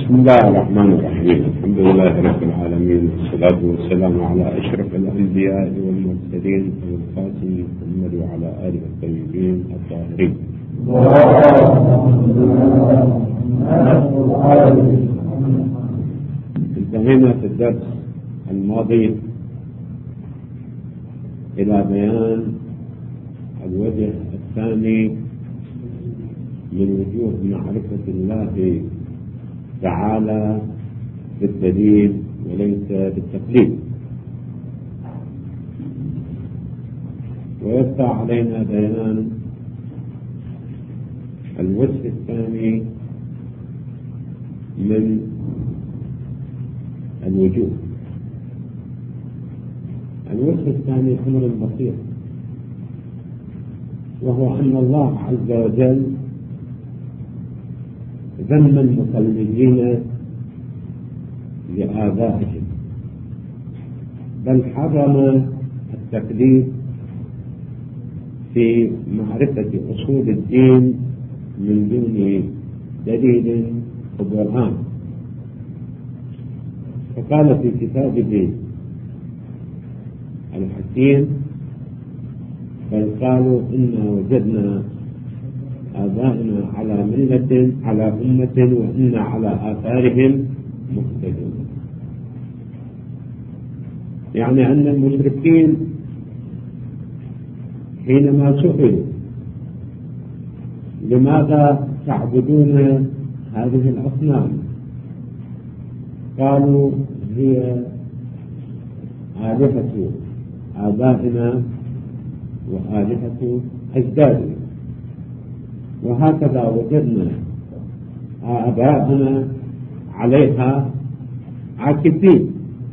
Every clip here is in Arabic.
بسم الله الرحمن الرحيم. الحمد لله رب العالمين، والصلاة والسلام على أشرف الأنبياء والمرسلين والخاتم محمد وعلى آله الطيبين الطاهرين. انتهينا في الدرس الماضي إلى بيان الوجه الثاني من وجوه معرفة الله تعالى بالدليل وليس بالتقليد، ويبقى علينا بيان الوجه الثاني من الوجوه. الوجه الثاني أمر بسيط، وهو أن الله عز وجل ذم المقلدين لآبائهم، بل حرم التقليد في معرفة أصول الدين من دون دليل وبرهان. فقال في كتابه الحكيم: بل قالوا إنا وجدنا آبائنا على أمة وإنا على آثارهم مقتدون. يعني أن المشركين حينما سئلوا لماذا تعبدون هذه الأصنام، قالوا هي آلهة آبائنا وآلهة أجدادنا، وهكذا وجدنا آباءنا عليها عاكفين.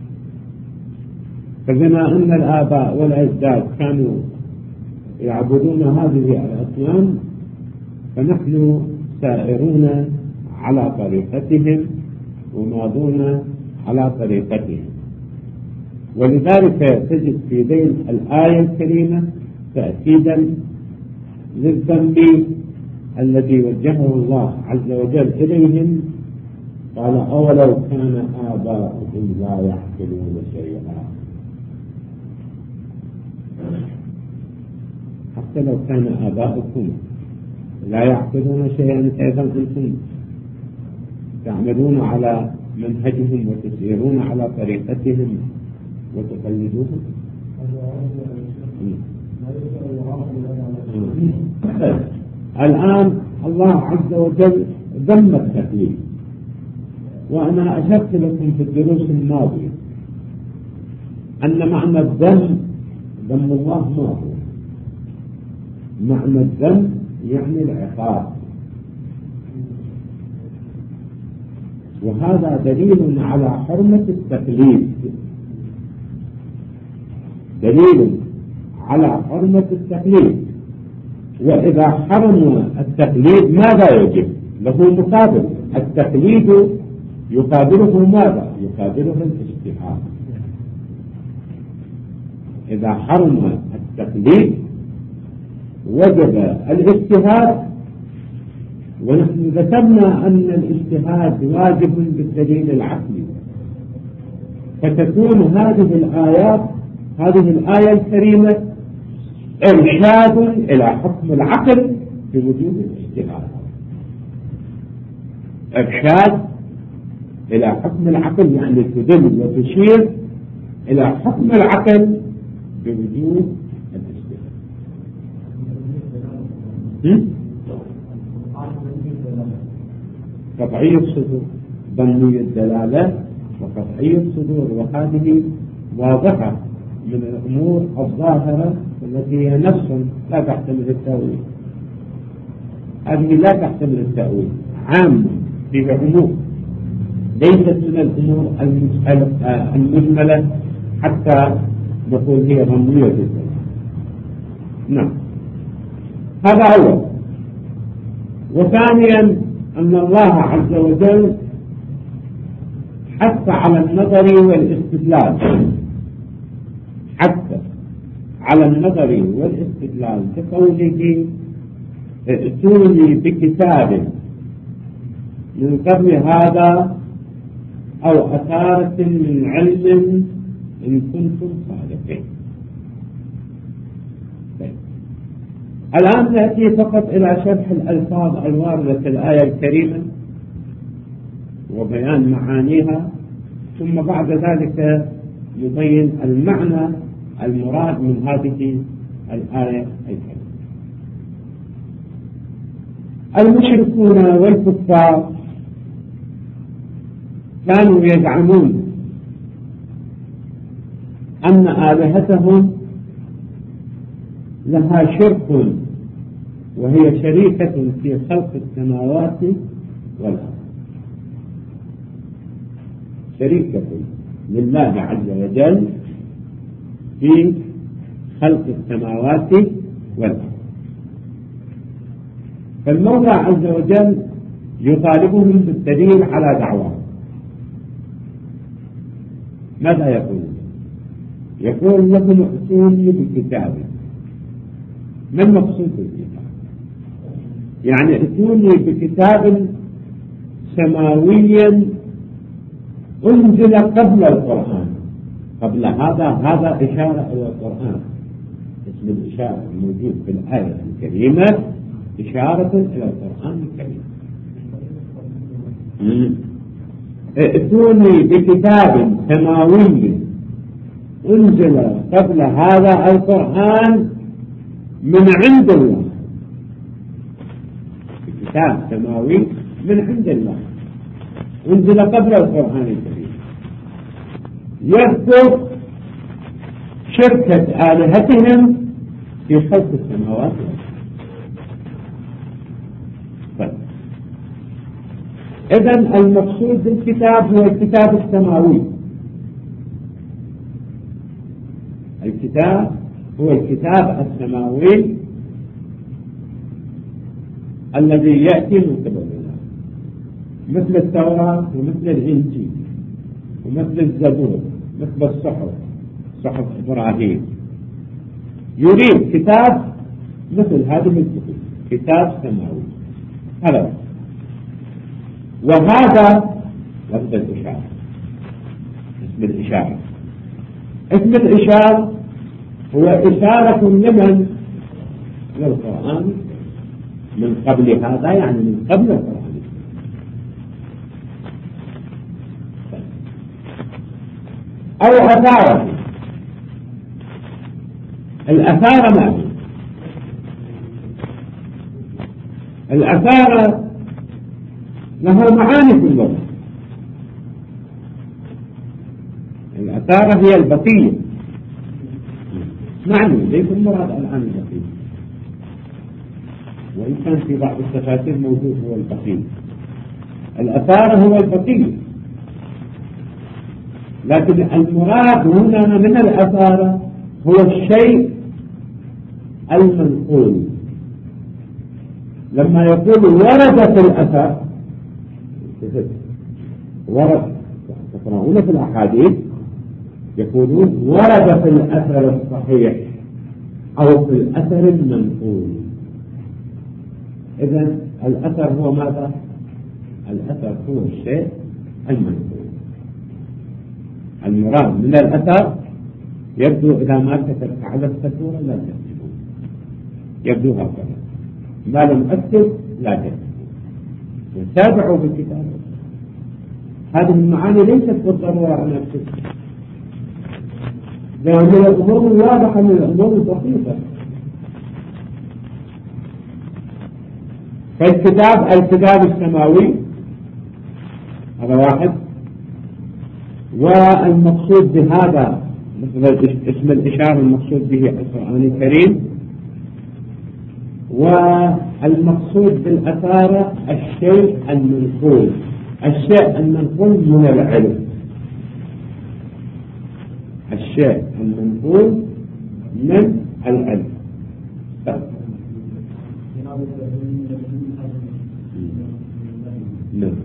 فبما أن الآباء والأجداد كانوا يعبدون هذه الأصنام، فنحن سائرون على طريقتهم وماضون على طريقتهم. ولذلك تجد في ذيل الآية الكريمة تأكيدا للذنب الذي وجهه الله عز وجل إليهم. قال: أولو كان آباؤهم لا يعقلون شيئا. حتى لو كان آباؤكم لا يعقلون شيئا، أيضا أنتم تعملون على منهجهم وتسيرون على طريقتهم وتقلدوهم. الآن الله عز وجل ذم التقليد، وأنا أشرت لكم في الدروس الماضية أن معنى الذم ذم الله ما هو. معنى الذم يعني العقاب، وهذا دليل على حرمة التقليد، دليل على حرمة التقليد. وإذا حرم التقليد ماذا يجب؟ له مقابل. التقليد يقابله ماذا؟ يقابله الاجتهاد. إذا حرم التقليد وجب الاجتهاد، ونحن ذكرنا أن الاجتهاد واجب بالدليل العقلي. فتكون هذه الآية الكريمة إرشاد إلى حكم العقل بوجود الاجتهاد. إرشاد إلى حكم العقل يعني تدل وتشير إلى حكم العقل بوجود الاجتهاد. قطعي الصدور، ظني الدلالة وقطعي الصدور، وهذه واضحة من الأمور الظاهرة التي هي نفس لا تحتمل التأويل. هذه لا تحتمل التأويل، عامة فيها عموم، ليست من الأمور المجملة حتى نقول هي ظنية جدا. نعم، هذا أول. وثانيا أن الله عز وجل حث على النظر والاستدلال، حث على النظر والاستدلال بقوله: ائتوني بكتاب من قبل هذا أو أثارة من علم إن كنتم صادقين. الآن نأتي فقط إلى شرح الألفاظ الواردة في الآية الكريمة وبيان معانيها، ثم بعد ذلك يبين المعنى المراد من هذه الآية الكريمة. المشركون والكفار كانوا يزعمون أن آلهتهم لها شرك وهي شريكة في خلق السماوات والأرض، شريكة لله عز وجل في خلق السماوات والأرض. فالمولى عز وجل يطالبهم بالدليل على دعواهم. ماذا يقول؟ يقول لكم ائتوني بكتاب. ما المقصود بالكتاب؟ يعني ائتوني بكتاب سماوي أنزل قبل القرآن. قبل هذا إشارة إلى القرآن. اسم الإشارة الموجود في الآية الكريمة إشارة إلى القرآن الكريم. ائتوني بكتاب سماوي أنزل قبل هذا القرآن من عند الله. كتاب سماوي من عند الله أنزل قبل القرآن الكريم يذكر شركة آلهتهم في خلق السماوات والأرض. إذن المقصود بالكتاب هو الكتاب السماوي. الكتاب هو الكتاب السماوي الذي يأتي من قبل الله، مثل التوراة ومثل الإنجيل ومثل الزبور، مثل صحف إبراهيم. يريد كتاب مثل هذه الكتب، كتاب سماوي. هذا وهذا لفظ الإشارة، اسم الإشارة. اسم الإشارة هو إشارة لمن؟ للقرآن من قبل هذا، يعني من قبل القرآن. أو أثارة. الأثارة ما هي؟ الأثارة له معاني في اللغة. الأثارة هي البقية، معنى ليس المراد الآن البقية، وإن كان في بعض التفاسير موجود هو البقية. الأثارة هو البقية، لكن المراد هنا من الأثارة هو الشيء المنقول. لما يقول ورد في الأثر، ورد تقرؤون في الأحاديث يقولون ورد في الأثر الصحيح أو في الأثر المنقول. إذن الأثر هو ماذا؟ الأثر هو الشيء المنقول. المراد من الأثر يبدو إذا ما كتبت على السطور لا تكتبون، يبدو هكذا. ما لم أكتب لا تكتبون، وتابعوا بالكتاب. هذه المعاني ليست بالضرورة أن أكتب، لأن من الأمور الواضحة من الأمور البسيطة. الكتاب السماوي هذا واحد. والمقصود بهذا اسم الإشارة المقصود به القرآن الكريم. والمقصود بالأثارة الشيء المنقول، الشيء المنقول من العلم، الشيء المنقول من العلم. نعم.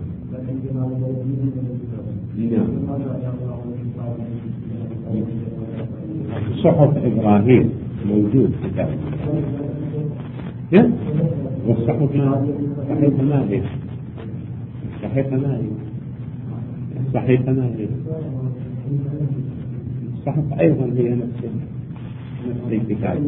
صحف إبراهيم موجود كتاب. والصحف صحيفة ما هي؟ صحيفة ما هي؟ الصحيفة ما هي الصحف أيضا هي نفس الكتاب،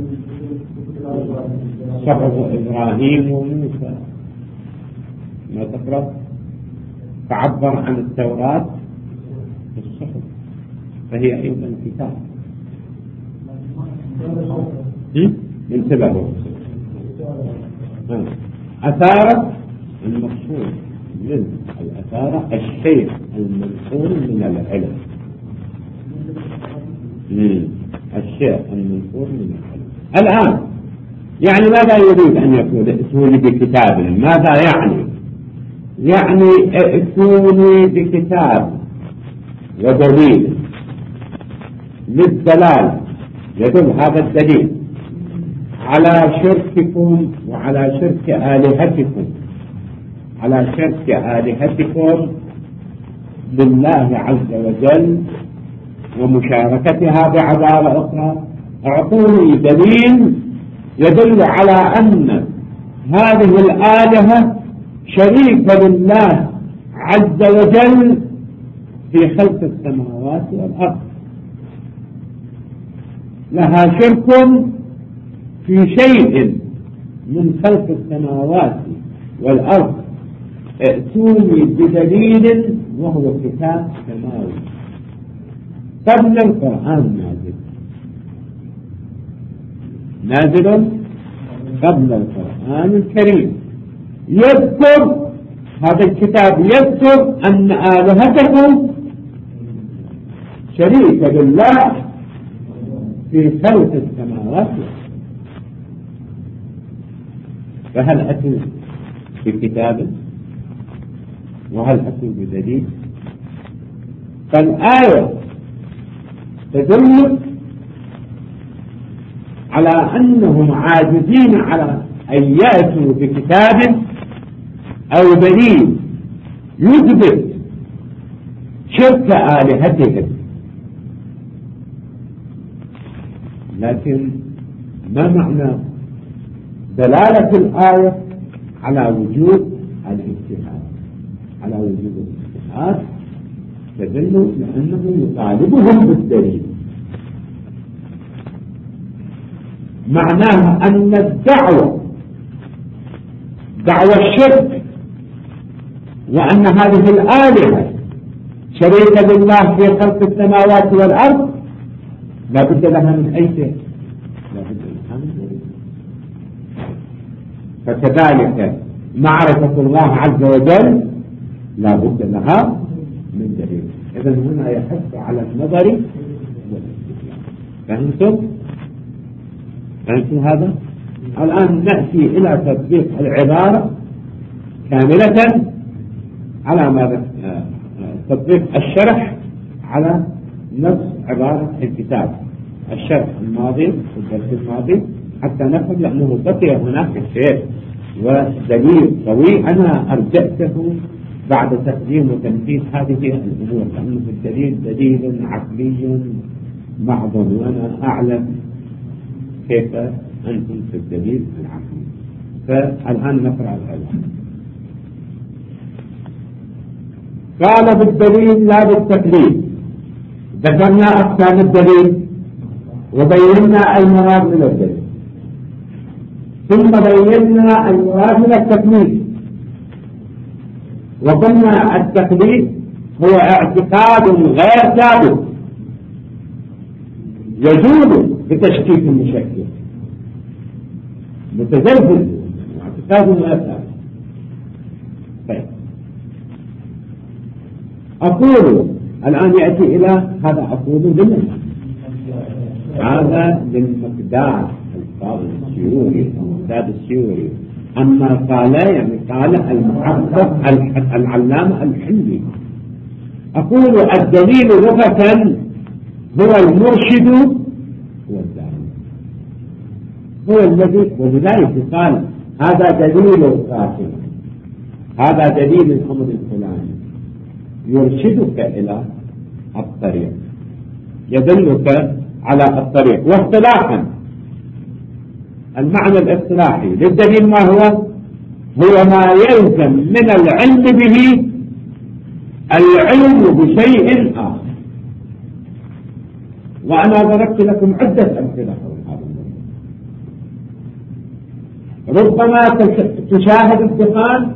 صحف إبراهيم وموسى ما تقرأ تعبر عن التوراة بالصحف، فهي أيضا كتاب. انتبهوا، أثارة المقصود من الأثارة الشيء المنقول من العلم، الشيء المنقول من العلم. الآن يعني ماذا يريد أن يأتوني بكتاب؟ ماذا يعني ائتوني بكتاب ودليل للدلال يدل هذا الدليل على شرككم وعلى شرك آلهتكم، على شرك آلهتكم لله عز وجل ومشاركتها بعبارة أخرى. أعطوني دليل يدل على أن هذه الآلهة شريكة لله عز وجل في خلق السماوات والأرض، لها شرك في شيء من خلق السماوات والأرض. ائتوني بدليل وهو كتاب سماوي قبل القرآن نازل قبل القرآن الكريم، يذكر هذا الكتاب يذكر أن آلهتكم شريكة بالله في خلق السماوات، فهل أتوا بكتاب وهل أتوا بدليل؟ فالآية تدل على أنهم عاجزين على أن يأتوا بكتاب أو دليل يثبت شرك آلهتهم، لكن ما معنى دلالة الآية على وجود الاجتهاد؟ على وجود الاجتهاد تدل لأنه يطالبهم بالدليل، معناها أن الدعوة دعوة الشرك وأن هذه الآلهة شريكة لله في خلق السماوات والأرض لا بد لها من أي شيء، لا بد لها من دليل. فكذلك معرفة الله عز وجل لا بد لها من دليل. إذن هنا يحث على النظر والاستدلال. فهمتم هذا؟ الآن نأتي إلى تطبيق العبارة كاملة على ماذا؟ تطبيق الشرح على نفس عبارة الكتاب، الشرح الماضي والدرس الماضي حتى نفهم، لأنه بقي هناك شيء ودليل قوي أنا أرجعته بعد تقديم وتنفيذ هذه الأمور، لأنه الدليل دليل عقلي محض وأنا أعلم كيف أنتم في الدليل العقلي. فالآن نقرأ الآية. قال بالدليل لا بالتكليف. ذكرنا أقسام الدليل وبينا المراد من الدليل، ثم بينا المراد من التكليف، وقلنا التكليف هو اعتقاد غير ثابت يجوز بتشكيك المشكك متزلزل، اعتقاد غير ثابت. طيب أقول الآن يأتي إلى هذا، أقول لمن؟ هذا للمقدار القاضي السيوري المقداد السيوري. أما قال يعني قال المحقق العلامة الحلي. أقول الدليل لغة هو المرشد هو الداعي، هو الذي، ولذلك قال هذا دليل القاتل، هذا دليل الأمر الفلاني، يرشدك إلى الطريق، يدلك على الطريق. واصطلاحا المعنى الاصطلاحي للدليل ما هو؟ هو ما يلزم من العلم به العلم بشيء آخر. وأنا ضربت لكم عدة أمثلة حول هذا الموضوع. ربما تشاهد الدخان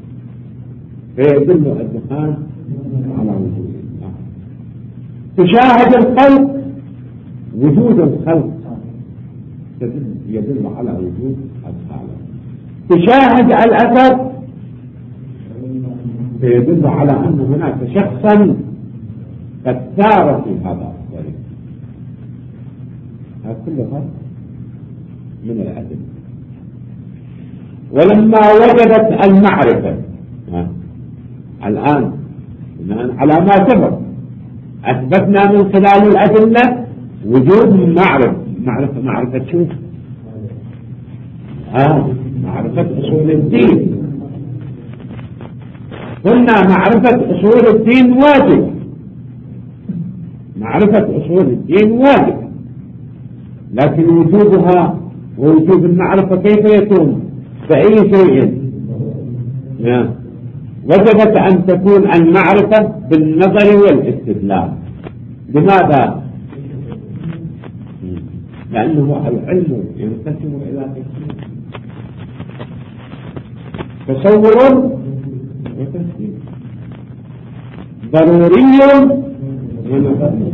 فيدل الدخان على وجود الله. تشاهد الخلق، وجود الخلق يدل على وجود الخالق. تشاهد الأثر فيدل على أن هناك شخصا قد سار في هذا الطريق. هذا كلها من الأدلة. ولما وجدت المعرفة الآن على ما سبق أثبتنا من خلال الأدلة وجود معرفة شو؟ معرفة أصول الدين. قلنا معرفة أصول الدين واجب، معرفة أصول الدين واجب، لكن وجودها ووجود المعرفة كيف يكون؟ بأي شيء؟ وجبت أن تكون المعرفة بالنظر والاستدلال. لماذا؟ لأنه العلم ينقسم إلى قسمين: تصور وتفسير، ضروري ونظري.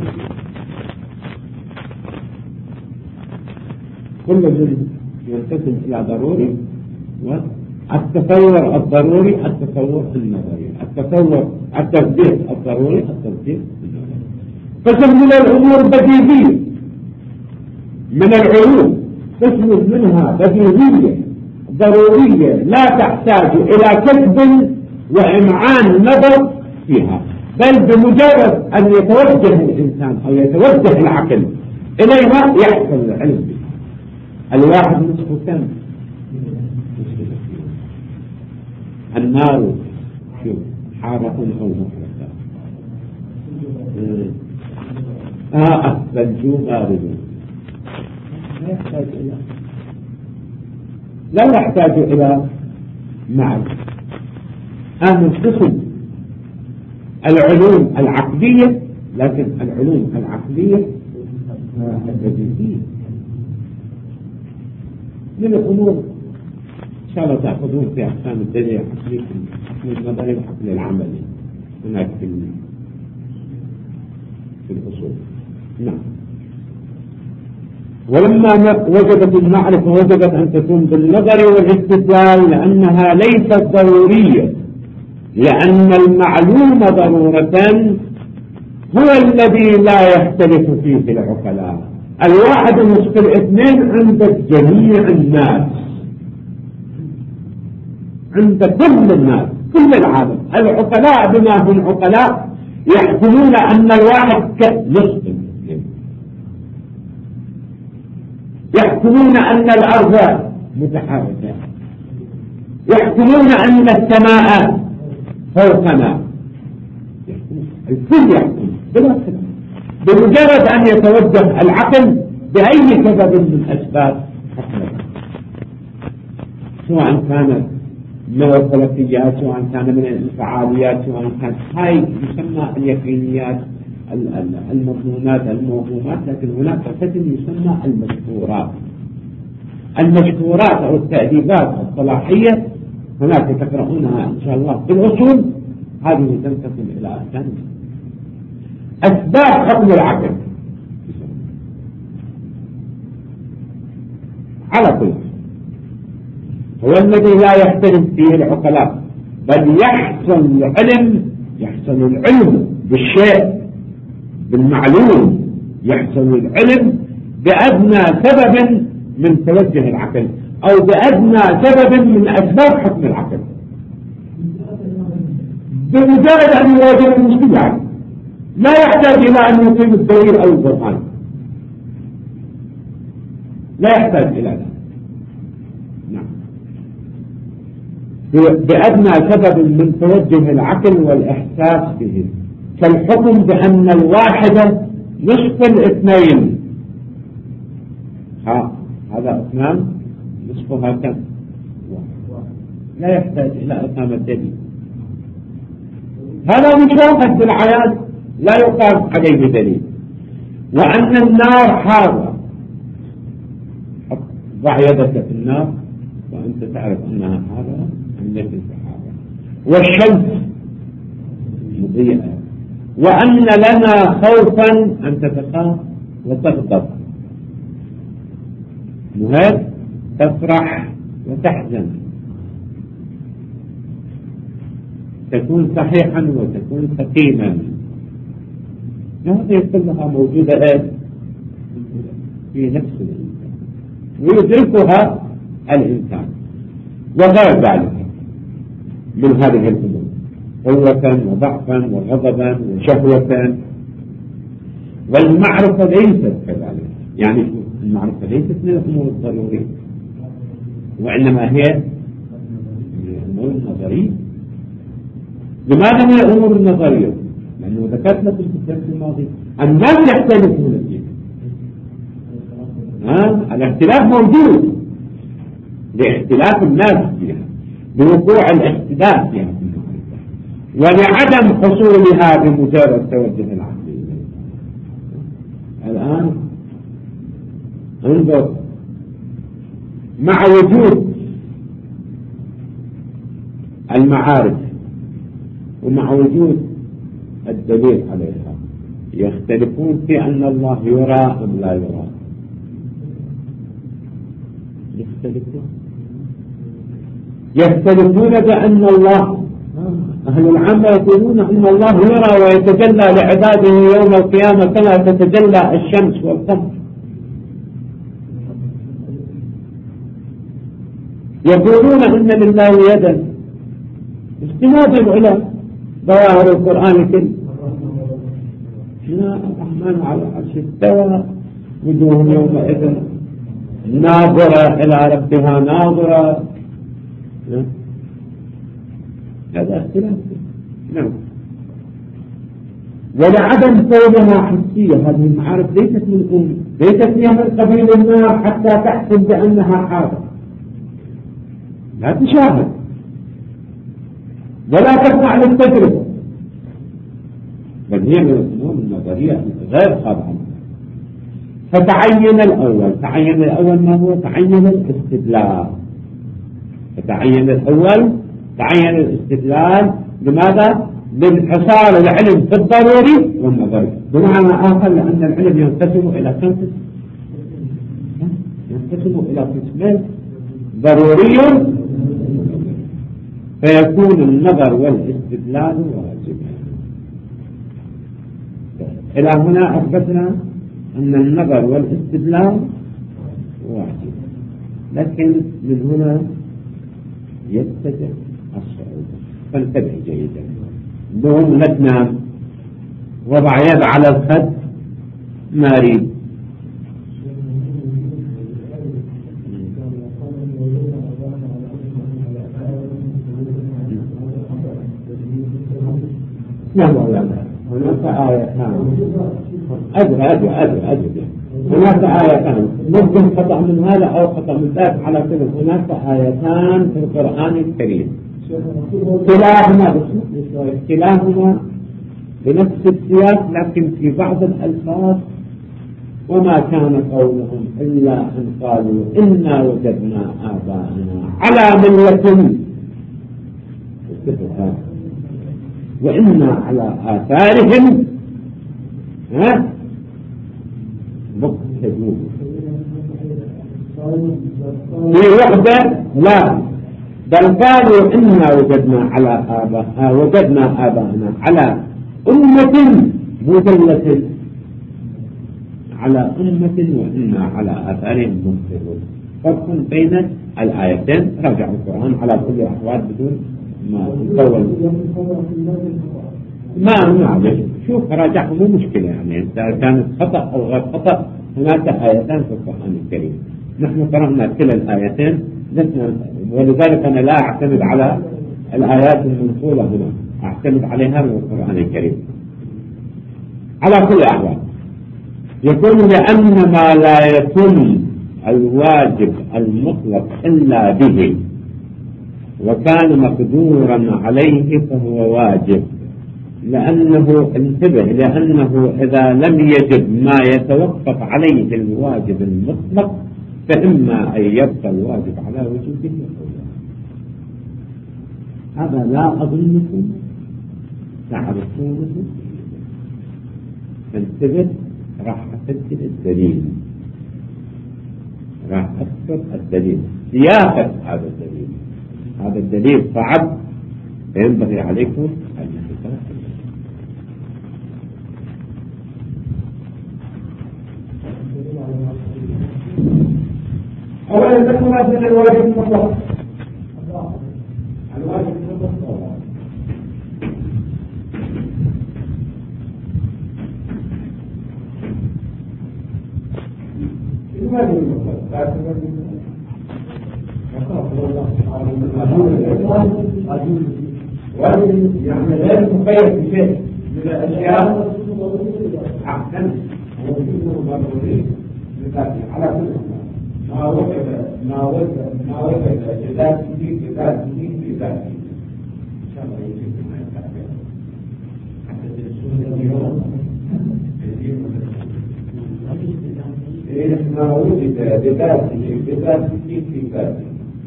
كل جزء ينقسم إلى ضروري والتصور الضروري، التصور النظري، التصور التصديق الضروري، التصديق النظري. قسم من الأمور بديهية من العلوم، قسم منها بديهية ضرورية لا تحتاج إلى كتب وإمعان نظر فيها، بل بمجرد أن يتوجه الإنسان أو يتوجه العقل إليها يحصل العلم بها. الواحد نصف كم؟ النار شوف حارة أو محرقة، الثلج بارد. لا يحتاج إلى معرفة. من قسم العلوم العقلية، لكن العلوم العقلية البديهية من الأمور إن شاء الله تأخذون في أقسام الدليل العقلي، الحكم النظري والحكم العملي هناك في الأصول. نعم. ولما وجدت المعرفة وجبت أن تكون بالنظر والاستدلال، لأنها ليست ضرورية، لأن المعلوم ضرورة هو الذي لا يختلف فيه العقلاء. الواحد نصف الاثنين عند جميع الناس، عند كل الناس، كل العالم. العقلاء بما هم عقلاء يحكمون أن الواحد كنصف، يحكمون أن الأرض متحركة، يحكمون أن السماء فوقنا، الكل يحكم بلا خلاف. بمجرد أن يتوجه العقل بأي سبب من أسباب حكمه، سواء كانت من الفلكيات، سواء كان من الانفعاليات، سواء كانت هاي يسمى اليقينيات، المضمونات، الموهومات. لكن هناك قسم يسمى المشهورات. المشهورات أو التأديبات الصلاحية هناك تقرؤونها إن شاء الله في الأصول. هذه تنقسم إلى أقسام. أسباب حكم العقل على كل هو الذي لا يختلف فيه العقلاء، بل يحصل العلم بالشيء، بالمعلوم. يحصل العلم بأدنى سبب من توجه العقل أو بأدنى سبب من أسباب حكم العقل، بمجرد أن يواجه المشكلة. لا يحتاج إلى أن يقيم الدليل أو البرهان، لا يحتاج إلى ذلك. نعم. بأدنى سبب من توجه العقل والإحساس به، كالحكم بأن الواحدة نصف الاثنين. هذا اثنان نصفها كم؟ لا يحتاج إلى إقامة دليل. هذا مشاهد بالعيان لا يقام عليه دليل. وأن النار حارة، ضع يدك في النار وأنت تعرف أنها حارة أم ليست حارة. والشمس مضيئة. وأن لنا خوفا أن تتخاف وتغضب، مهد تفرح وتحزن، تكون صحيحا وتكون سقيما. هذه كلها موجودة في نفس الإنسان ويدركها الإنسان. وغير ذلك من هذه الأمور، قوة وضعفا وغضبا وشهوة. والمعرفة ليست كذلك، يعني المعرفة ليست من الأمور الضرورية، وإنما هي من الأمور النظرية. لماذا من الأمور النظرية؟ لأنه ذكرنا في الكتاب الماضي الناس يختلفون فيها. الاختلاف موجود لاختلاف الناس فيها، بوقوع الاختلاف فيها، ولعدم حصولها بمجرد توجه العقل. الآن انظر، مع وجود المعارف ومع وجود الدليل عليها يختلفون في أن الله يرى أم لا يرى. يختلفون بأن الله، أهل العامة يقولون أن الله يرى ويتجلى لعباده يوم القيامة كما تتجلى الشمس والقمر. يقولون أن لله يدا، استنادا إلى ظواهر القرآن الكريم. الرحمن على العرش استوى، وجوه يومئذ ناظرة إلى ربها ناظرة. هذا اختلاف. نعم. ولعدم كونها حسية، هذه المعارف ليست هي من قبيل النار حتى تحسب بأنها حاضرة، لا تشاهد ولا تسمع للتجربة، بل هي من الأمور النظرية غير خاضعة. فتعين الأول ما هو؟ تعين الاستدلال. تعين الاستدلال لماذا؟ لانحصار العلم في الضروري والنظري. بمعنى آخر لأن العلم ينقسم إلى قسمين، ضروري فيكون النظر والاستدلال واجبا. إلى هنا أثبتنا أن النظر والاستدلال واجب، لكن من هنا يتجه الصعوبة. فانتبه جيدا. نوم لا تنام، وضع يد على الخد ما أريد. نعم. هناك آيتان. أدري. هناك آيتان، ممكن خطأ من هذا أو خطأ من ذاك، على كل هناك آيتان في القرآن الكريم كلاهما بنفس السياق، لكن في بعض الألفاظ وما كان قولهم إلا أن قالوا إنا وجدنا آباءنا على ملة وإنا على آثارهم مقتدون. في وحدة لا، بل قالوا إنا وجدنا آباءنا على أمة مدلة، على أمة وإنا على آثارهم مقتدون. فرق بين الآيتين. راجعوا القرآن على كل الأحوال بدون ما تطول. ما معلش، شوف راجعه مو مشكلة، يعني إذا كانت خطأ أو غير خطأ. هناك آيتان في القرآن الكريم، نحن قرأنا كلا الآيتين، ولذلك أنا لا أعتمد على الآيات المنقولة هنا، أعتمد عليها من القرآن الكريم. على كل الأحوال يقول لأن ما لا يتم الواجب المطلق إلا به وكان مقدورا عليه فهو واجب. لأنه انتبه، لأنه إذا لم يجد ما يتوقف عليه الواجب المطلق فإما أن يبقى الواجب على وجوده أو لا. هذا لا أظنكم تعرفونه. انتبه، راح أسجل الدليل، راح أذكر الدليل، سياقة هذا الدليل. هذا الدليل صعب فينبغي عليكم أن تتوقفوا. أولا تكون أسئلة الواجب المطلق. الواجب المطلق الواجب واجب يعني غير مقيد بشيء من الأشياء أحسن على كل ما وجد بذاته بذاته إن شاء الله يجب ما يتعلم حتى تنسون اليوم ما وجد بذاته في ذاته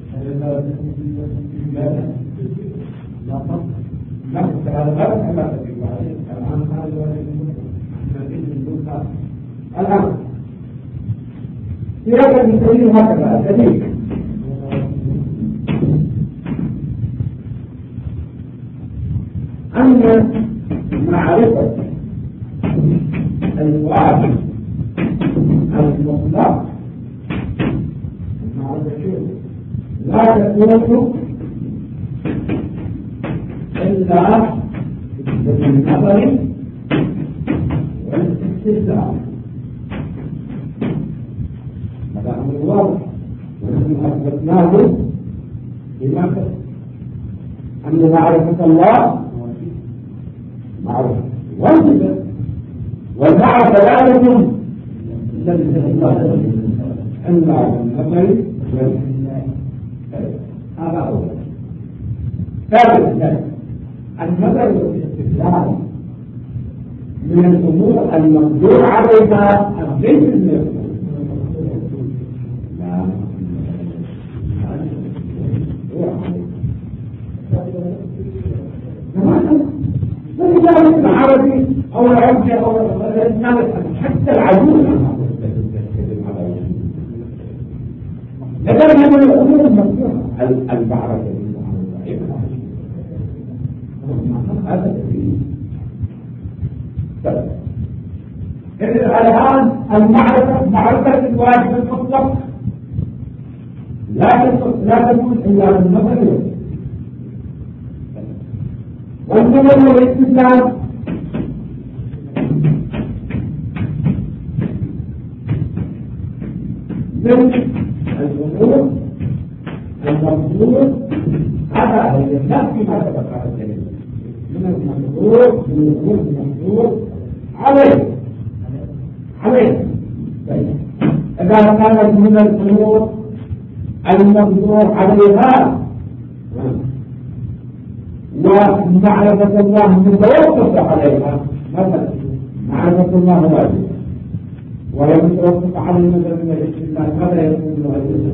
الآن في هذا المثال هكذا دليل أن معرفة الواجب المطلق لا تكون إلا بالنظر والاستدلال. هذا أمر واضح ونحن أثبتناه بما أن معرفة الله معرفة واجبة، والمعرفة لا تكون إلا بالنظر والاستدلال. هذا أول. ثالثا النظر والاستدلال من الأمور المقدور عليها غير المقدور. لا العربي أو العربي أو حتى العجوز لكن من الأمور المقدورة المعرفة هذا الآن معرفة الواجب المطلق لا تكون إلا بالنظر والنظر والاستدلال. من الأمور المقدور هذا هو النفس ما سبق على الدليل من المقدور عليه. إذا كانت من الأمور المقدور عليها ومعرفة الله متوقف عليها، مثلا معرفة الله واجب ولم يتوقف على النظر من الاستدلال، ماذا يكون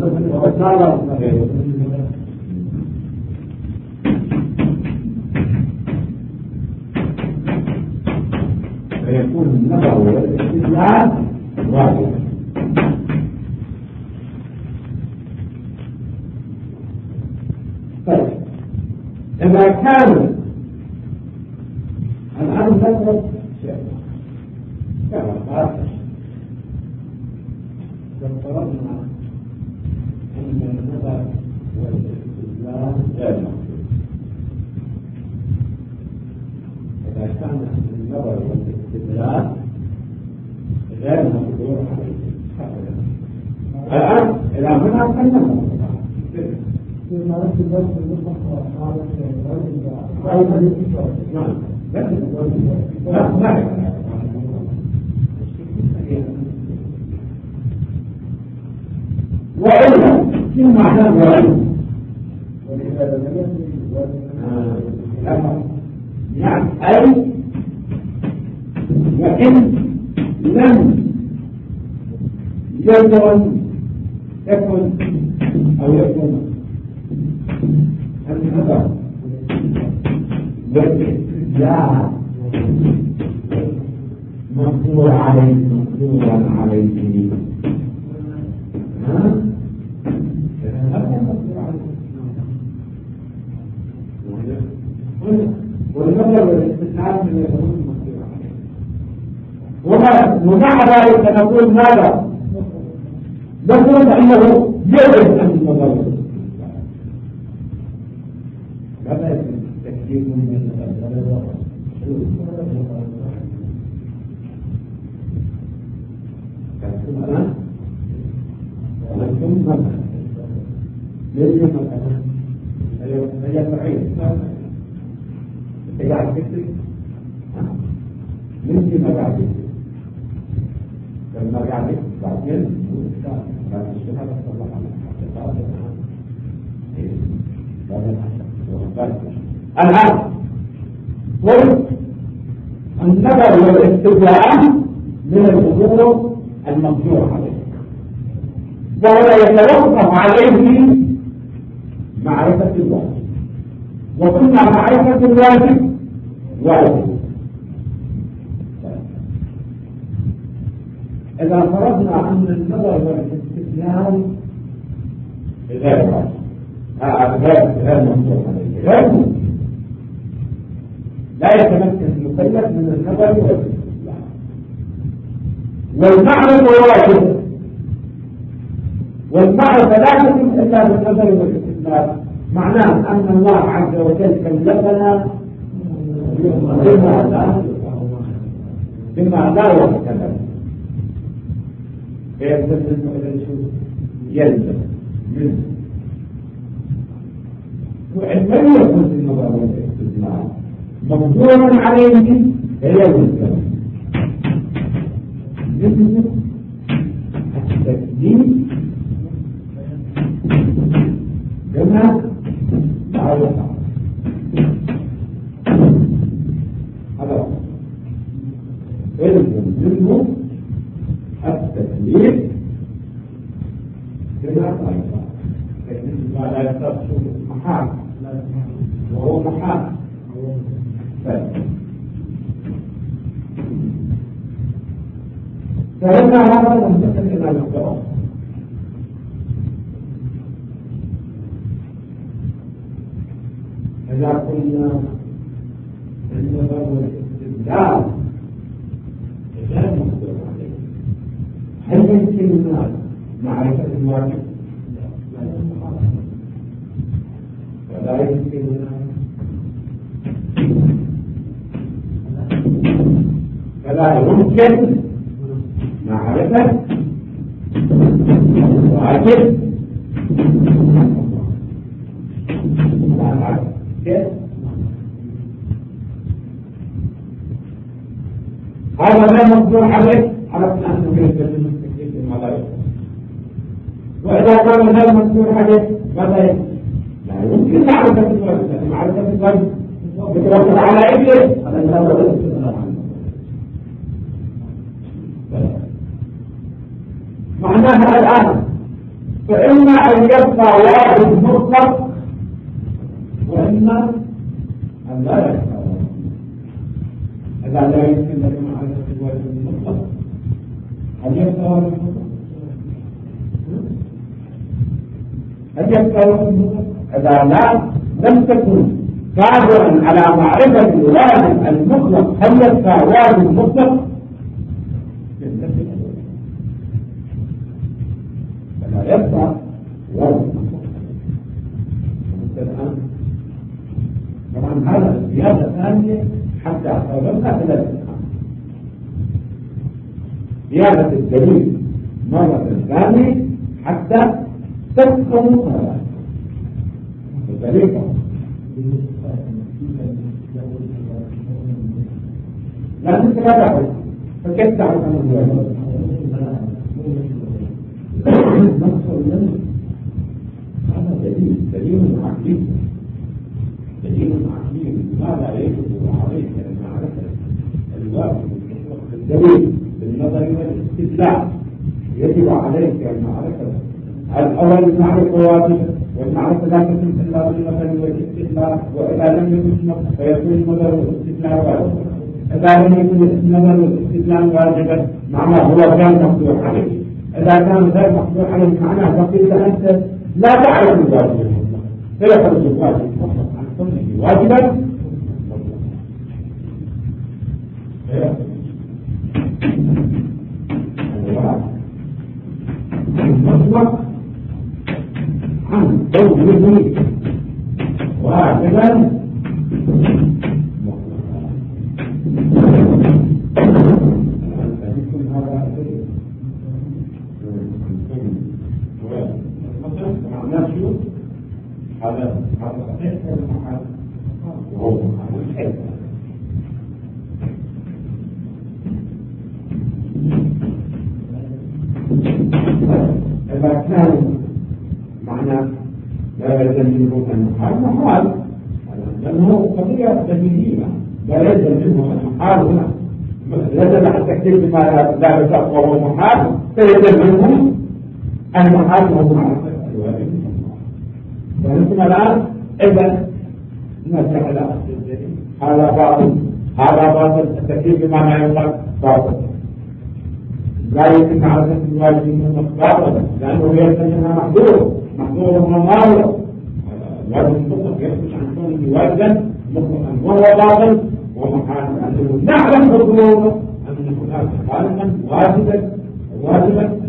فيكون النظر والاستدلال واجب. طيب إذا كان الآن نظر كما قال افترضنا أن النظر والاستدلال غير مقدور. إذا كان النظر والاستدلال غير مقدور عليه الآن إلى هنا كلمة وإلا في معنى وإلا يعني أي لكن لم يكن أو يكون النظر بالاستدلال مقدورا عليه والنظر والاستدلال من يكون مقدورا عليه ومع ذلك نقول ماذا؟ نقول أنه يجب أن النظر هذا تكتيك من ثم ليس مثلا هي صحيح قاعد تكتب من ما قاعد تكتب لما قاعد تكتب بعدين بعد الشهاده صلى الله عليه وسلم الآن قلت النظر والاستدلال من الأمور المقدور عليه وهو يتوقف عليه معرفة الواجب وقلنا معرفة الواجب واجب إذا فرضنا أن النظر والاستدلال غير واجب غير مقدور عليه غير ممكن لا يتمكن المكلف من النظر والاستدلال والمعرفة واجب والمعرفة لا تتم إلا بالنظر والاستدلال معناه أن الله عز وجل كلفنا بما لا يتكلم يلزم منه وإن لم يكن في النظر والاستدلال مقدورا عليه فيلزم مثل التكليف بما لا يقع هذا يلزم منه التكليف بما لا يقع ما لا يقع محال وهو محال فلما هذا ننتقل إلى الاختراع إذا قلنا النظر والاستدلال غير مقدور عليه هل يمكن الناس معرفة الواجب؟ ولا يمكن الناس فلا يمكن معرفة واجب هذا ما مقدور عليه عرفنا أنه يلزم من تكليف ما لا يقدر وإذا كان غير مقدور عليه ماذا لا يمكن معرفة الواجب معرفة الواجب يتوقف على إبليس معناها الآن فإما أن يبقى واجب مطلق وإما أن لا يبقى واجب إذا لا يمكن لك معرفة الواجب المطلق هل يبقى واجب مطلق؟ هل يبقى واجب مطلق؟ إذا لا لم تكن قادرا على معرفة الواجب المطلق هل يبقى واجب مطلق؟ فلا يبقى واجب مطلق. الآن طبعا هذا زيادة ثانية حتى أصابتها ثلاثة زيادة الدليل مرة ثانية حتى تفهم هذا الطريقة. لا أنت لا تعرف فكيف تعرف أنه يعمل هذا دليل عقلي لماذا يجب عليك أن معرفة الواجب المطلق دليل بالنظر والاستدلال يجب عليك المعرفة الأول المعرفة واجبة والمعرفة لا تتم إلا بالنظر والاستدلال وإذا لم يكن فيكون النظر والاستدلال واجبا إذا لم يكن النظر والاستدلال واجبا معناه هو غير مقدور عليه إذا كان غير مقدور عليه معناه بقيت أنت لا تعرف الواجب المطلق فيخرج الواجب المطلق عن كونه واجبا المطلق عن كونه واجبا هذا صحيح وهو صحيح إذا كان معنى لا يلزم منه المحال محال لأنه قضية دليلية لا يلزم منه المحال هنا لازم التكتير بما لا يساق وهو محال فيلزم منه المحال وهو معرفة الواجب ونحن الآن إذا نرجع إلى هذا باطل هذا باطل التكليف بما لا يطلق باطل لا يمكن معرفة الواجب منه باطل لأنه يلزم منها محظور هو ماضي الواجب المطلق يخرج عن كونه واجبا مطلقا وهو باطل ومحال لأنه نعلم بالضرورة أن هناك خالقا واجبا مطلقا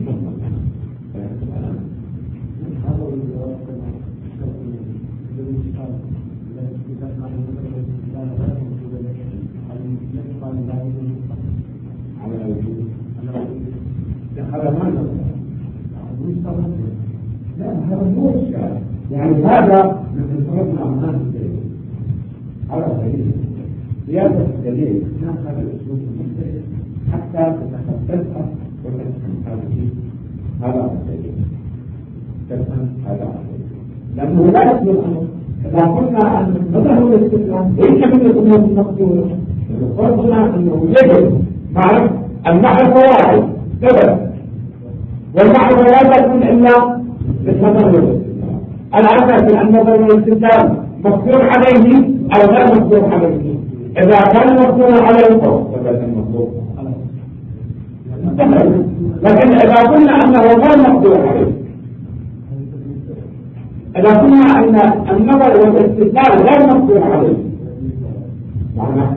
يعني هذا من فرضنا أمام الدليل هذا دليل زيادة الدليل كان هذا الأسلوب المختلف حتى تتخصصها وتفهم هذا الدليل تفهم هذا الدليل لأنه لا يصل الأمر إذا قلنا أن مذهب الاستسلام ليس من الأمور المقدورة فرضنا أنه يجب معرفة المعرفة واحد ثبت والمعرفة لا تكون إلا بالنظر العكس أن النظر والاستدلال مقدور عليه أو غير مقدور عليه إذا كان مقدور عليه فهذا المطلوب لكن إذا قلنا أنه غير مقدور عليه إذا قلنا أن النظر والاستدلال غير مقدور عليه معناه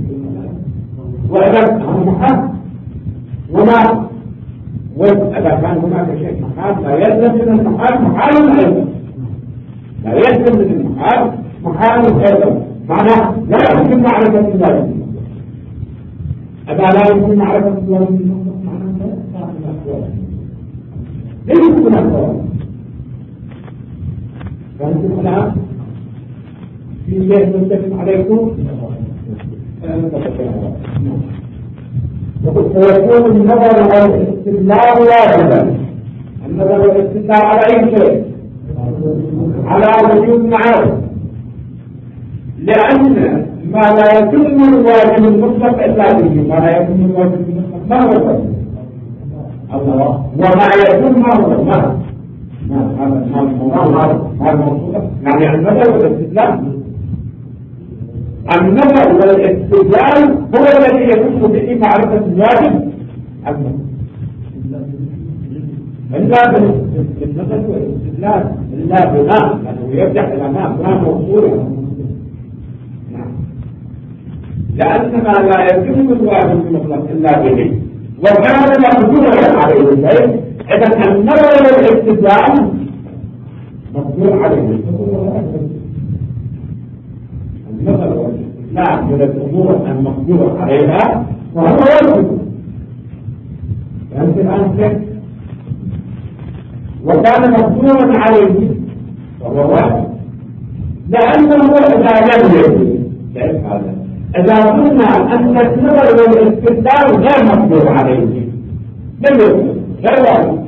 وإذا محال وما وإذا كان هناك شيء محال لا يلزم من المحال محال أيضا لا يلزم من المحال محال أيضا معناه لا يمكن معرفة الواجب إذا لا يمكن معرفة الواجب معناه لا يمكن الواجب فأنتم الآن في شيء متفق عليكم ويكون النظر والاستدلال واجبا النظر والاستدلال على أي شيء على وجود معارف لأن ما لا يتم الواجب المطلق إلا به ما لا يتم الواجب المطلق ما هو الواجب الله وما يتم ما هو هذا الموضوع يعني النظر والاستدلال النظر والاستدلال هو الذي يتم به معرفة الواجب إلا بالنظر والاستدلال إلا بناء لأنه يرجع إلى ما موصولا لأن ما لا يتم الواجب المطلق إلا به وكان مقدورا عليه الشيء إذا النظر والاستدلال مقدور عليه النظر والاستدلال من الأمور المقدور عليها وهو واجب فأنت الآن كيف وكان مقدورا عليه وهو واجب لأنه إذا لم يجب كيف هذا إذا قلنا أن النظر والاستدلال غير مقدور عليه لم يجب غير واجب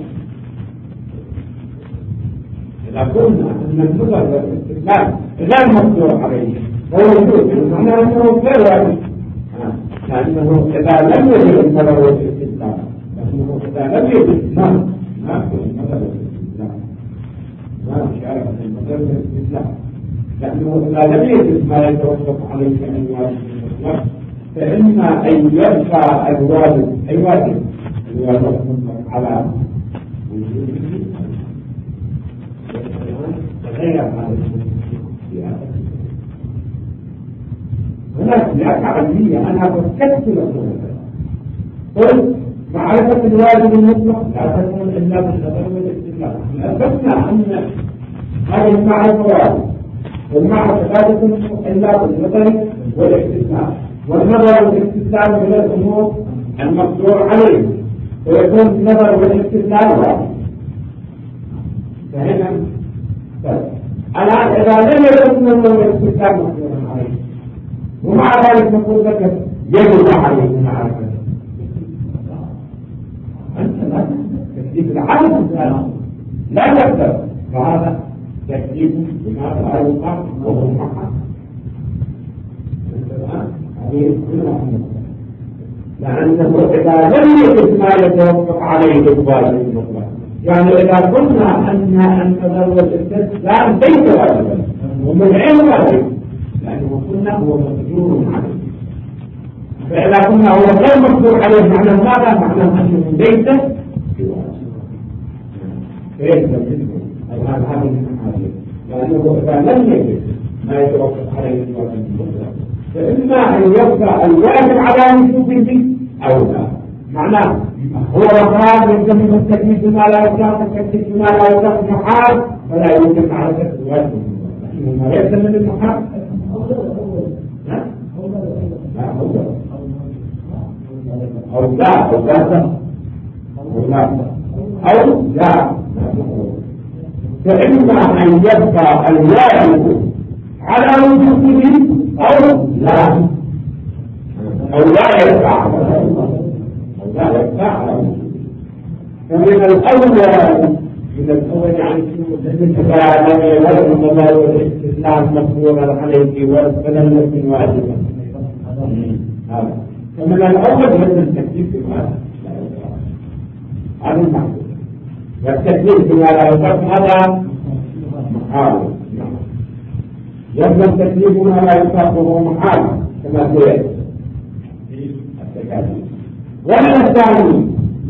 إذا قلنا أن النظر والاستدلال غير مقدور عليه وهو يجوز معناه أنه غير واجب لأنه إذا لم يجد النظر والاستدلال، لأنه إذا لم يجد ما في النظر والاستدلال، ما في شارع النظر والاستدلال، لأنه إذا لم يجد ما يتوقف عليه من الواجب المطلق، فإما أن يبقى الواجب أي واجب الواجب المطلق على وجوده غير هذا هناك سياسة عملية. أنا فكرت لكم قلت معرفة الواجب المطلق لا تكون إلا بالنظر والاستدلال. أثبتنا أن هذه المعرفة واجب، والمعرفة لا تكون إلا بالنظر والاستدلال، والنظر والاستدلال من الأمور المقدور عليه، ويكون النظر والاستدلال واجب. فهنا الآن إذا لم يكن النظر والاستدلال مقدورا عليه، ومع ذلك نقول لك يجب عليك معرفة، أنت لا تكذب العالم لا تكذب، فهذا تكذيب بما لا يقع وهو محق. لأنه إذا لم يجد ما يتوقف عليه الواجب المطلق، يعني إذا قلنا أن النظر والاستدلال ليس واجبا ومن عين واجب، لأنه قلنا هو مقدور عليه، فإذا قلنا هو غير مقدور عليه معنى ماذا؟ معنى أنه ليس بواجب. فيجب هذه المحاذير، لأنه إذا لم يجد ما يتوقف عليه الواجب المطلق، فإما أن يبقى الواجب على وجوده أو لا. معناه هو رفاض يلزم التكليف بما لا يطلق، التكليف بما لا يطلق محال، فلا يمكن معرفة الواجب المطلق. ما يلزم من المحال أو لا أو لا أو لا، فإما أن يبقى الواجب على وجوده أو لا، أو لا يبقى على وجوده. فمن الأول يعني إذا لم يلزم النظر والاستدلال مقدورا عليه فلم يكن واجبا. فمن الأول يلزم التكليف بما هذا المحدود، والتكليف بما لا يطلق هذا محال، يلزم التكليف بما لا يطلق وهو محال كما سيأتي في التكاليف. ومن الثاني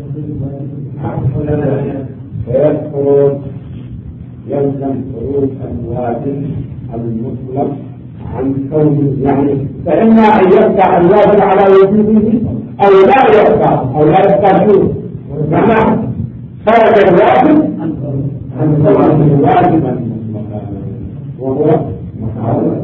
يلزم خروج الواجب المطلق عن كونه، يعني فإما أن يبقى الواجب على وجوده أو لا يبقى شيء، معناه خرج الواجب عن كونه واجبا مطلقا وهو محاولة.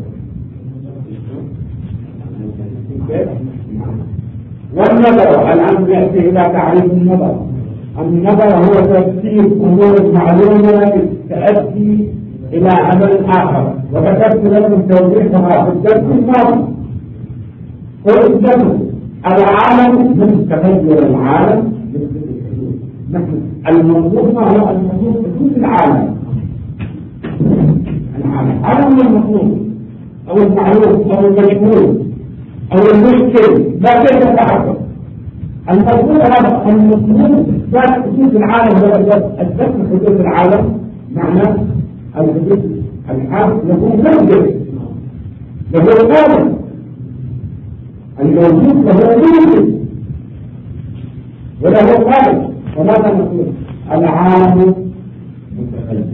والنظر الآن يأتي إلى تعريف النظر. النظر هو تفسير أمور معلومة تؤدي إلى عمل آخر، وذكرت لكم توضيحها في الدرس الماضي. قلت العالم من تغير العالم المطلوب ما هو المطلوب حدوث العالم. هذا هو المطلوب أو المعروف أو المشهور أو المشكل، لا كيف تعرف المطلوب. هذا المطلوب إثبات حدوث العالم، إثبات حدوث العالم معناه الحدوث الحادث له موجب له قادم، الموجود له موجب وله قادم. وماذا نقول؟ العالم متغير،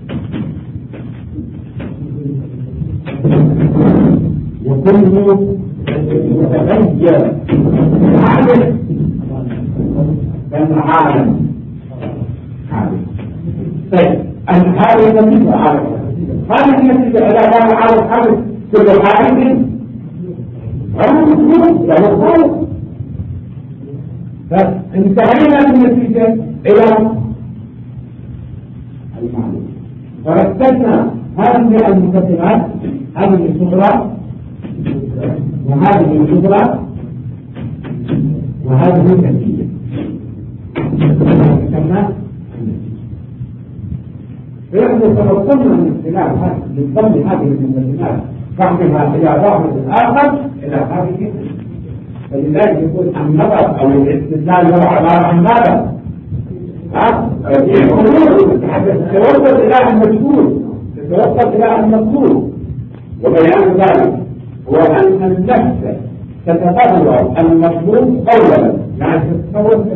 وكل متغير حادث العالم حادث. طيب هذه النتيجة هذه النتيجة إذا كان العالم حادث كل حادث غير مطلوب له خالق. فانتهينا بالنتيجة إلى المعلوم، ورتبنا هذه المقدمات، هذه الصغرى وهذه الكبرى وهذه النتيجة. فنحن توصلنا من خلال ضمن هذه المقدمات بعضها إلى بعض الآخر إلى هذه فلذلك يقول النظر أو الاستدلال هو عبارة عن ماذا؟ تتوصل إلى المجهول، تتوصل إلى المقصود. وبيان ذلك هو أن النفس تتصور المطلوب أولا، يعني تتصور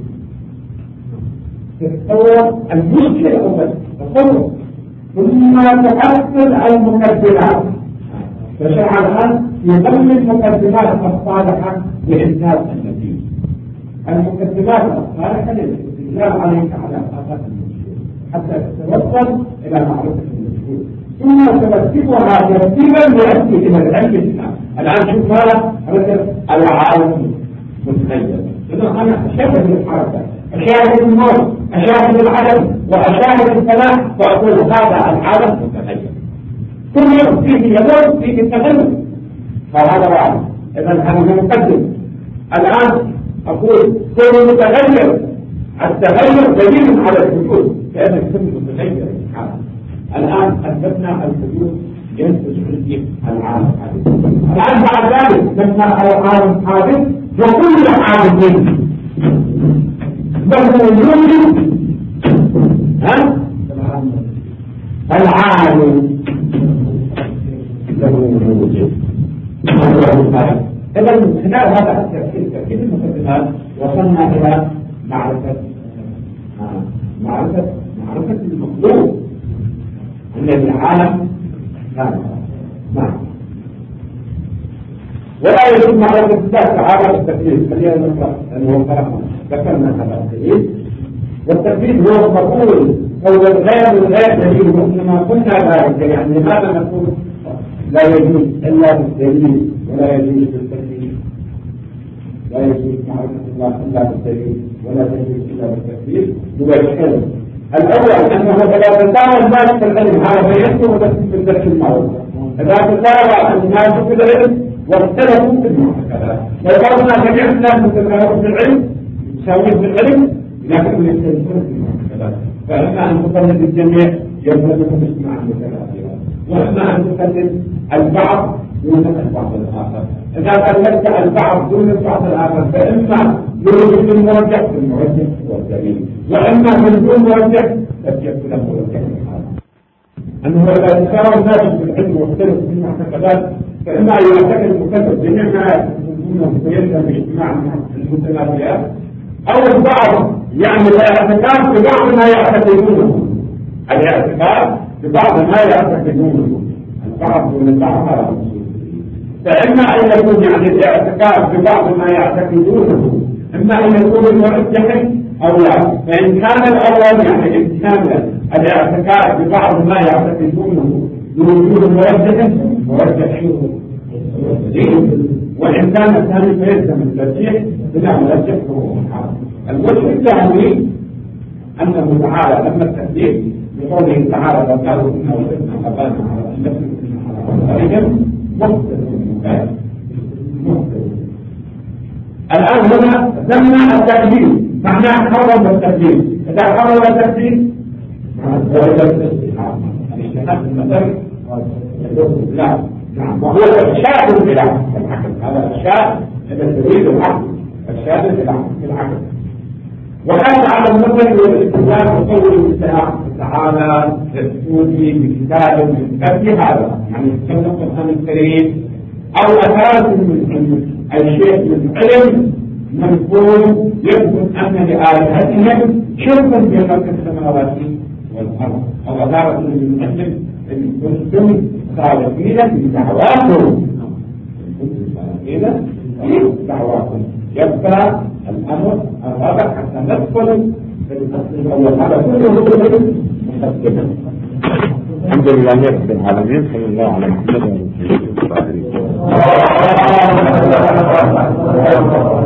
المشكلة أولا تصور، ثم تحصل المقدمات. فشرع الآن يضمن المقدمات الصالحة لإنتاج النتيجة. المقدمات الصالحة للاستدلال عليك على أساس المشكلة حتى تتوصل إلى معرفة المشكلة، ثم ترتبها ترتيبا يؤدي إلى العلم. الآن شوف هذا العالم متخيل، إذا أنا أشاهد الحركة، أشاهد الموت، أشاهد العدم، وأشاهد الفلاح، وأقول هذا العالم متخيل. كل يوم فيه يموت فيه التغير، فهذا واحد. إذا أنا مقدم. الآن أقول كل متغير، التغير دليل على الوجود، لأن كل متغير الحالة. الآن أثبتنا الوجود ينتج عنه العالم حادث. الآن بعد ذلك لما العالم حادث وكل حادث له وجود، العالم له وجود. إذا من خلال هذا التركيب تركيب المقدمات وصلنا إلى معرفة المطلوب أن العالم نعم. ولا يجب معرفة الله تعالى بالتكليف. خلينا نقرأ أنه ذكرنا هذا الدليل. والتكليف هو القبول أو الغير دليل، وإنما قلنا ذلك يعني لماذا نقول لا يجوز إلا بالدليل ولا يجوز بالتكليف؟ لا يجوز معرفة الله إلا بالدليل ولا يجوز إلا بالتكليف. هو الحلم الأول أنه إذا تساوى الناس في العلم هذا يكون وتكليف بالدرك المعروف. إذا تساوى الناس في العلم واختلفوا في المعتقدات، لو فرضنا جميع الناس متساوون في العلم يساوون في العلم لكن يختلفون في المعتقدات، فإما أن تقلد الجميع يلزمهم اجتماع المتكافئات، وإما أن تقلد البعض دون البعض الآخر. إذا قلدت البعض دون البعض الآخر فإما يوجد المرجح في المرجح والدليل، وإما من دون مرجح تبجح له مرجح الحالة. أنه إذا تساوى الناس في العلم واختلفوا في المعتقدات فإما يعتقد المكلف جميع ما يكون ويلزم باجتماع المتنافيات، أو البعض يعني الاعتقاد ببعض ما يعتقدونه، الاعتقاد ببعض ما يعتقدونه البعض من البعض. فإما أن يكون يعني الاعتقاد ببعض ما يعتقدونه إما أن يكون مرجح أو لا. فإن كان الأول يعني امتثال الاعتقاد ببعض ما يعتقدونه بوجود مرجح وإن كان الثاني فيلزم الترجيح بلا مرجح هو محال. الوجه الثاني أنه تعالى لما التكليف بقوله تعالى فقالوا إنه وجدنا أبانا على أنفسنا مختلف. الآن هنا ذمنا التكليف معناه حرم التكليف. إذا حرم التكليف الاجتهاد المثل لا نعم، وهو الشاهد بالعقل. هذا الشاهد الذي تريد العقل، الشاهد بالعقل. وهذا على المثل والاستدلال بقوله تعالى يأتوني بكتاب من قبل هذا، يعني يتكلم القرآن الكريم أو أساس من الشيء من علم منقول يثبت أن لآلهتهم شركا في خلق السماوات والأرض، أو أثارة من أجل إن كنتم صادقين في دعواكم، دعواكم. يبقى الأمر الرابع حتى ندخل في الأصل الأول. هذا كله مقدمة. الحمد لله رب العالمين، صلى الله على محمد وعلى آله وصحبه.